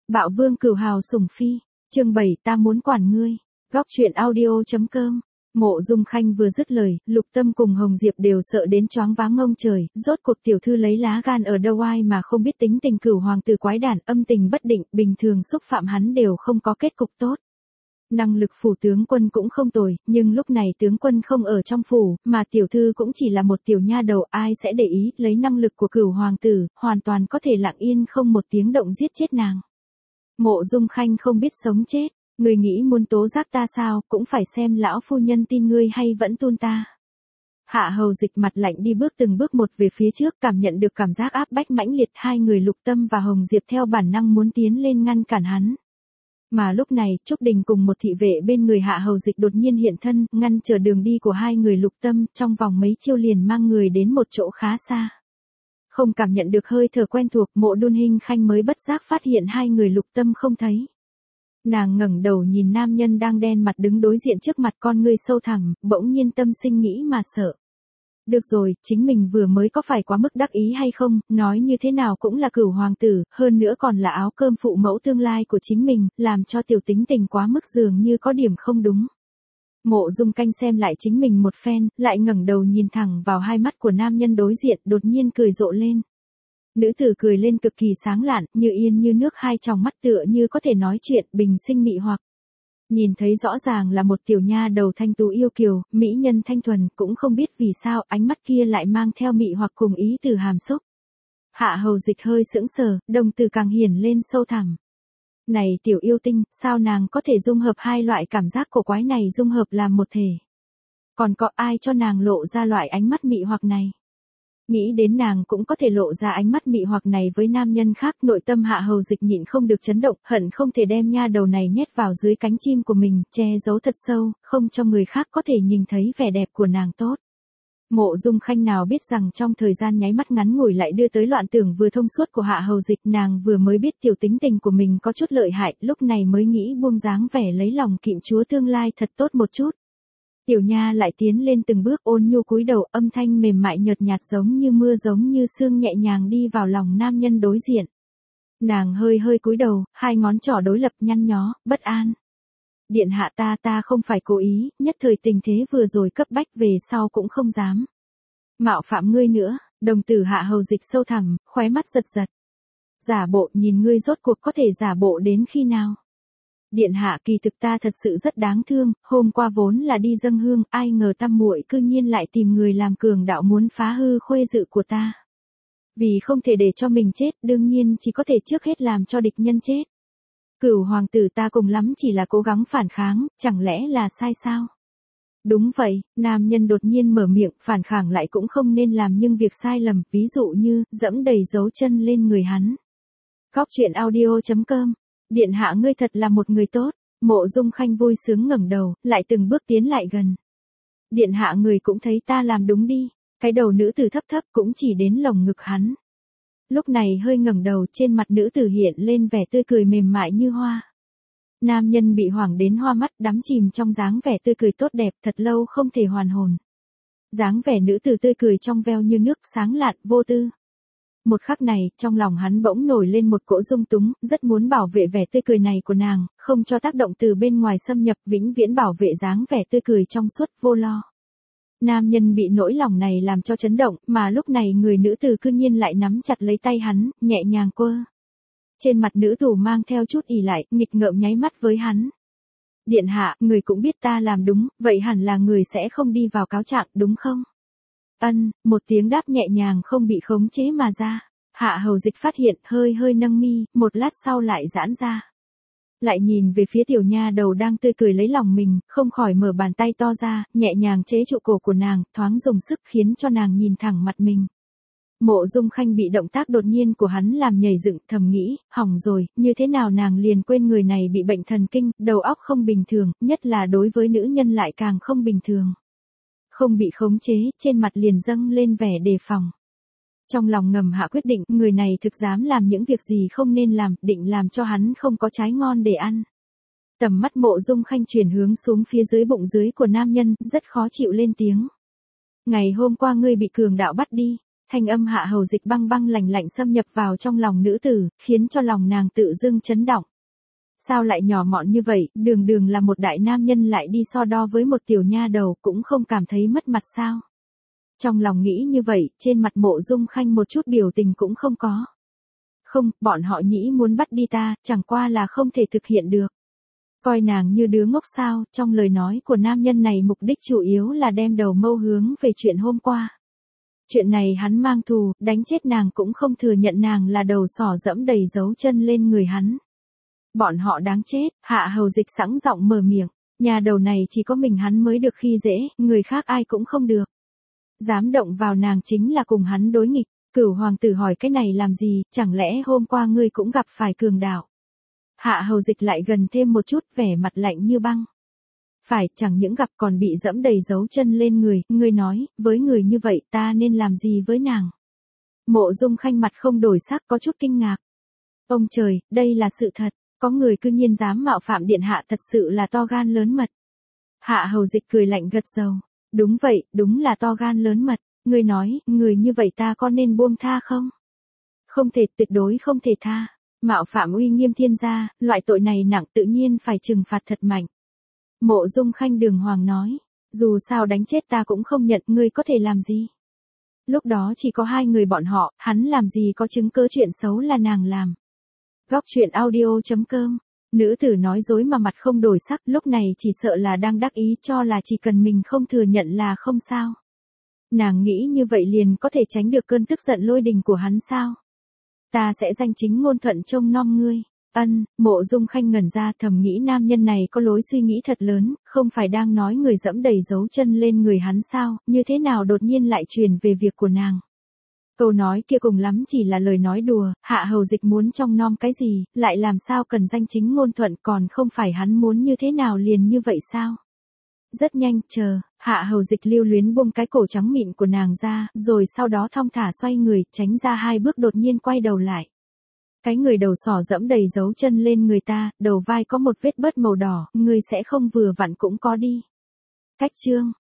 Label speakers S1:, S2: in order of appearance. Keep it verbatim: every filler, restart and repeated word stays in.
S1: Bạo vương cửu hào sủng phi, chương bảy ta muốn quản ngươi, góc truyện audio.com. Mộ Dung Khanh vừa dứt lời, Lục Tâm cùng Hồng Diệp đều sợ đến choáng váng ngông trời, rốt cuộc tiểu thư lấy lá gan ở đâu ai mà không biết tính tình cửu hoàng tử quái đản, âm tình bất định, bình thường xúc phạm hắn đều không có kết cục tốt. Năng lực phủ tướng quân cũng không tồi, nhưng lúc này tướng quân không ở trong phủ, mà tiểu thư cũng chỉ là một tiểu nha đầu, ai sẽ để ý, lấy năng lực của cửu hoàng tử, hoàn toàn có thể lặng yên không một tiếng động giết chết nàng. Mộ Dung Khanh không biết sống chết, ngươi nghĩ muốn tố giác ta sao, cũng phải xem lão phu nhân tin ngươi hay vẫn tuôn ta. Hạ Hầu Dịch mặt lạnh đi bước từng bước một về phía trước, cảm nhận được cảm giác áp bách mãnh liệt, hai người Lục Tâm và Hồng Diệp theo bản năng muốn tiến lên ngăn cản hắn. Mà lúc này, Trúc Đình cùng một thị vệ bên người Hạ Hầu Dịch đột nhiên hiện thân, ngăn trở đường đi của hai người Lục Tâm, trong vòng mấy chiêu liền mang người đến một chỗ khá xa. Không cảm nhận được hơi thở quen thuộc, Mộ Đôn Hinh Khanh mới bất giác phát hiện hai người Lục Tâm không thấy. Nàng ngẩng đầu nhìn nam nhân đang đen mặt đứng đối diện trước mặt, con ngươi sâu thẳm, bỗng nhiên tâm sinh nghĩ mà sợ. Được rồi, chính mình vừa mới có phải quá mức đắc ý hay không, nói như thế nào cũng là cửu hoàng tử, hơn nữa còn là áo cơm phụ mẫu tương lai của chính mình, làm cho tiểu tính tình quá mức dường như có điểm không đúng. Mộ Dung Canh xem lại chính mình một phen, lại ngẩng đầu nhìn thẳng vào hai mắt của nam nhân đối diện, đột nhiên cười rộ lên. Nữ tử cười lên cực kỳ sáng lạn, như yên như nước, hai tròng mắt tựa như có thể nói chuyện, bình sinh mị hoặc. Nhìn thấy rõ ràng là một tiểu nha đầu thanh tú yêu kiều, mỹ nhân thanh thuần, cũng không biết vì sao ánh mắt kia lại mang theo mị hoặc cùng ý từ hàm xúc. Hạ Hầu Dịch hơi sững sờ, đồng tử càng hiển lên sâu thẳm. Này tiểu yêu tinh, sao nàng có thể dung hợp hai loại cảm giác cổ quái này dung hợp làm một thể? Còn có ai cho nàng lộ ra loại ánh mắt mị hoặc này? Nghĩ đến nàng cũng có thể lộ ra ánh mắt mị hoặc này với nam nhân khác, nội tâm Hạ Hầu Dịch nhịn không được chấn động, hận không thể đem nha đầu này nhét vào dưới cánh chim của mình, che giấu thật sâu, không cho người khác có thể nhìn thấy vẻ đẹp của nàng tốt. Mộ Dung Khanh nào biết rằng trong thời gian nháy mắt ngắn ngủi lại đưa tới loạn tưởng vừa thông suốt của Hạ Hầu Dịch, nàng vừa mới biết tiểu tính tình của mình có chút lợi hại, lúc này mới nghĩ buông dáng vẻ lấy lòng kịm chúa tương lai thật tốt một chút. Tiểu nha lại tiến lên từng bước, ôn nhu cúi đầu, âm thanh mềm mại nhợt nhạt giống như mưa giống như sương nhẹ nhàng đi vào lòng nam nhân đối diện. Nàng hơi hơi cúi đầu, hai ngón trỏ đối lập, nhăn nhó, bất an. Điện hạ, ta ta không phải cố ý, nhất thời tình thế vừa rồi cấp bách, về sau cũng không dám mạo phạm ngươi nữa. Đồng tử Hạ Hầu Dịch sâu thẳm, khóe mắt giật giật. Giả bộ, nhìn ngươi rốt cuộc có thể giả bộ đến khi nào? Điện hạ, kỳ thực ta thật sự rất đáng thương, hôm qua vốn là đi dâng hương, ai ngờ tam muội cư nhiên lại tìm người làm cường đạo muốn phá hư khuê dự của ta. Vì không thể để cho mình chết, đương nhiên chỉ có thể trước hết làm cho địch nhân chết. Cửu hoàng tử, ta cùng lắm chỉ là cố gắng phản kháng, chẳng lẽ là sai sao? Đúng vậy, nam nhân đột nhiên mở miệng, phản kháng lại cũng không nên làm nhưng việc sai lầm, ví dụ như, dẫm đầy dấu chân lên người hắn. Góc truyện audio.com. Điện hạ, ngươi thật là một người tốt. Mộ Dung Khanh vui sướng ngẩng đầu, lại từng bước tiến lại gần. Điện hạ, người cũng thấy ta làm đúng đi. Cái đầu nữ tử thấp thấp cũng chỉ đến lồng ngực hắn. Lúc này hơi ngẩng đầu, trên mặt nữ tử hiện lên vẻ tươi cười mềm mại như hoa. Nam nhân bị hoảng đến hoa mắt, đắm chìm trong dáng vẻ tươi cười tốt đẹp, thật lâu không thể hoàn hồn. Dáng vẻ nữ tử tươi cười trong veo như nước, sáng lạn, vô tư. Một khắc này, trong lòng hắn bỗng nổi lên một cỗ dung túng, rất muốn bảo vệ vẻ tươi cười này của nàng, không cho tác động từ bên ngoài xâm nhập, vĩnh viễn bảo vệ dáng vẻ tươi cười trong suốt, vô lo. Nam nhân bị nỗi lòng này làm cho chấn động, mà lúc này người nữ tử cư nhiên lại nắm chặt lấy tay hắn, nhẹ nhàng quơ. Trên mặt nữ tử mang theo chút ỉ lại, nghịch ngợm nháy mắt với hắn. Điện hạ, người cũng biết ta làm đúng, vậy hẳn là người sẽ không đi vào cáo trạng, đúng không? Ân, một tiếng đáp nhẹ nhàng không bị khống chế mà ra. Hạ Hầu Dịch phát hiện, hơi hơi nâng mi, một lát sau lại giãn ra. Lại nhìn về phía tiểu nha đầu đang tươi cười lấy lòng mình, không khỏi mở bàn tay to ra, nhẹ nhàng chế trụ cổ của nàng, thoáng dùng sức khiến cho nàng nhìn thẳng mặt mình. Mộ Dung Khanh bị động tác đột nhiên của hắn làm nhảy dựng, thầm nghĩ, hỏng rồi, như thế nào nàng liền quên người này bị bệnh thần kinh, đầu óc không bình thường, nhất là đối với nữ nhân lại càng không bình thường. Không bị khống chế, trên mặt liền dâng lên vẻ đề phòng. Trong lòng ngầm hạ quyết định, người này thực dám làm những việc gì không nên làm, định làm cho hắn không có trái ngon để ăn. Tầm mắt Mộ Dung Khanh chuyển hướng xuống phía dưới bụng dưới của nam nhân, rất khó chịu lên tiếng. Ngày hôm qua ngươi bị cường đạo bắt đi. Thanh âm Hạ Hầu Dịch băng băng lạnh lạnh xâm nhập vào trong lòng nữ tử, khiến cho lòng nàng tự dưng chấn động. Sao lại nhỏ mọn như vậy, đường đường là một đại nam nhân lại đi so đo với một tiểu nha đầu, cũng không cảm thấy mất mặt sao? Trong lòng nghĩ như vậy, trên mặt Mộ Dung Khanh một chút biểu tình cũng không có. Không, bọn họ nhĩ muốn bắt đi ta, chẳng qua là không thể thực hiện được. Coi nàng như đứa ngốc sao, trong lời nói của nam nhân này mục đích chủ yếu là đem đầu mâu hướng về chuyện hôm qua. Chuyện này hắn mang thù, đánh chết nàng cũng không thừa nhận nàng là đầu sỏ dẫm đầy dấu chân lên người hắn. Bọn họ đáng chết, Hạ Hầu Dịch sẵn giọng mở miệng, nhà đầu này chỉ có mình hắn mới được khi dễ, người khác ai cũng không được. Dám động vào nàng chính là cùng hắn đối nghịch. Cửu hoàng tử hỏi cái này làm gì, chẳng lẽ hôm qua ngươi cũng gặp phải cường đạo? Hạ Hầu Dịch lại gần thêm một chút, vẻ mặt lạnh như băng. Phải, chẳng những gặp còn bị dẫm đầy dấu chân lên người, ngươi nói, với người như vậy ta nên làm gì với nàng? Mộ Dung Khanh mặt không đổi sắc, có chút kinh ngạc. Ông trời, đây là sự thật, có người cư nhiên dám mạo phạm điện hạ, thật sự là to gan lớn mật. Hạ Hầu Dịch cười lạnh gật đầu. Đúng vậy, đúng là to gan lớn mật. Ngươi nói, người như vậy ta có nên buông tha không? Không thể, tuyệt đối không thể tha. Mạo phạm uy nghiêm thiên gia, loại tội này nặng tự nhiên phải trừng phạt thật mạnh. Mộ Dung Khanh đường hoàng nói, dù sao đánh chết ta cũng không nhận, ngươi có thể làm gì? Lúc đó chỉ có hai người bọn họ, hắn làm gì có chứng cớ chuyện xấu là nàng làm. Góc truyện audio chấm com. Nữ tử nói dối mà mặt không đổi sắc, lúc này chỉ sợ là đang đắc ý cho là chỉ cần mình không thừa nhận là không sao. Nàng nghĩ như vậy liền có thể tránh được cơn tức giận lôi đình của hắn sao? Ta sẽ danh chính ngôn thuận trông nom ngươi. Ân, Mộ Dung Khanh ngẩn ra, thầm nghĩ nam nhân này có lối suy nghĩ thật lớn, không phải đang nói người dẫm đầy dấu chân lên người hắn sao, như thế nào đột nhiên lại truyền về việc của nàng. Câu nói kia cùng lắm chỉ là lời nói đùa, Hạ Hầu Dịch muốn trông nom cái gì, lại làm sao cần danh chính ngôn thuận, còn không phải hắn muốn như thế nào liền như vậy sao? Rất nhanh, chờ, Hạ Hầu Dịch lưu luyến buông cái cổ trắng mịn của nàng ra, rồi sau đó thong thả xoay người, tránh ra hai bước đột nhiên quay đầu lại. Cái người đầu sỏ dẫm đầy dấu chân lên người ta, đầu vai có một vết bớt màu đỏ, người sẽ không vừa vặn cũng có đi. Cách chương.